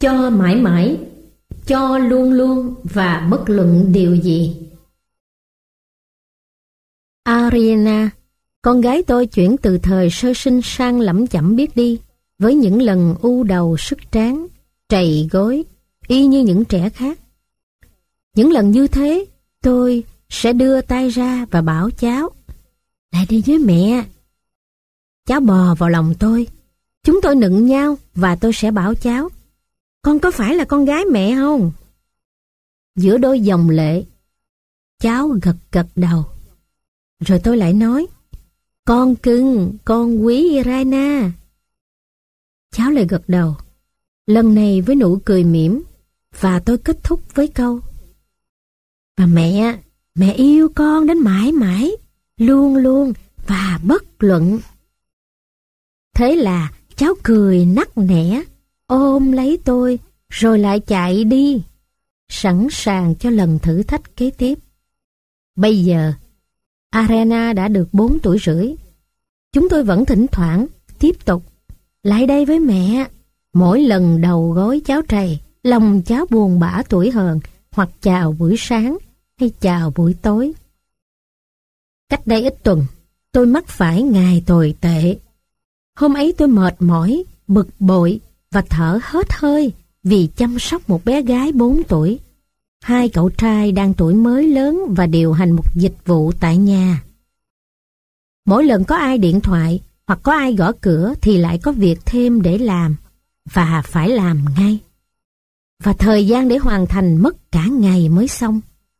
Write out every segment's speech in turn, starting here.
cho mãi mãi, cho luôn luôn và bất luận điều gì. Ariana, con gái tôi chuyển từ thời sơ sinh sang lẩm chẩm biết đi, với những lần u đầu sức tráng, trầy gối, y như những trẻ khác. Những lần như thế, tôi sẽ đưa tay ra và bảo cháu, lại đi với mẹ. Cháu bò vào lòng tôi, chúng tôi nựng nhau và tôi sẽ bảo cháu, con có phải là con gái mẹ không? Giữa đôi dòng lệ, cháu gật gật đầu. Rồi tôi lại nói, con cưng, con quý Irina. Cháu lại gật đầu, lần này với nụ cười mỉm, và tôi kết thúc với câu, và mẹ yêu con đến mãi mãi, luôn luôn và bất luận. Thế là cháu cười nắc nẻ, ôm lấy tôi, rồi lại chạy đi, sẵn sàng cho lần thử thách kế tiếp. Bây giờ, Ariana đã được 4 tuổi rưỡi. Chúng tôi vẫn thỉnh thoảng tiếp tục, lại đây với mẹ. Mỗi lần đầu gối cháu trầy, lòng cháu buồn bã tủi hờn, hoặc chào buổi sáng hay chào buổi tối. Cách đây ít tuần, tôi mắc phải ngày tồi tệ. Hôm ấy tôi mệt mỏi, bực bội và thở hết hơi vì chăm sóc một bé gái 4 tuổi. 2 cậu trai đang tuổi mới lớn và điều hành một dịch vụ tại nhà. Mỗi lần có ai điện thoại hoặc có ai gõ cửa thì lại có việc thêm để làm, và phải làm ngay. Và thời gian để hoàn thành mất cả ngày mới xong.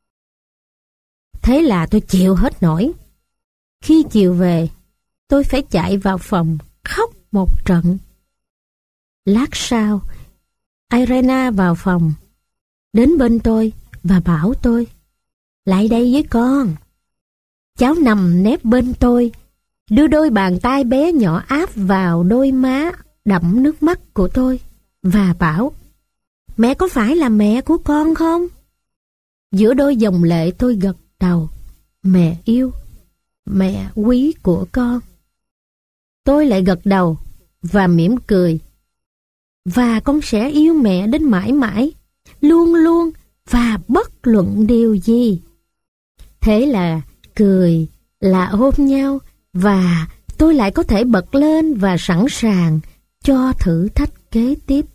Thế là tôi chịu hết nổi. Khi chiều về, tôi phải chạy vào phòng khóc một trận. Lát sau, Irena vào phòng, đến bên tôi và bảo tôi, lại đây với con. Cháu nằm nép bên tôi, đưa đôi bàn tay bé nhỏ áp vào đôi má đẫm nước mắt của tôi và bảo, mẹ có phải là mẹ của con không? Giữa đôi dòng lệ tôi gật đầu, mẹ yêu, mẹ quý của con. Tôi lại gật đầu và mỉm cười, và con sẽ yêu mẹ đến mãi mãi, luôn luôn và bất luận điều gì. Thế là cười, là ôm nhau, và tôi lại có thể bật lên và sẵn sàng cho thử thách kế tiếp.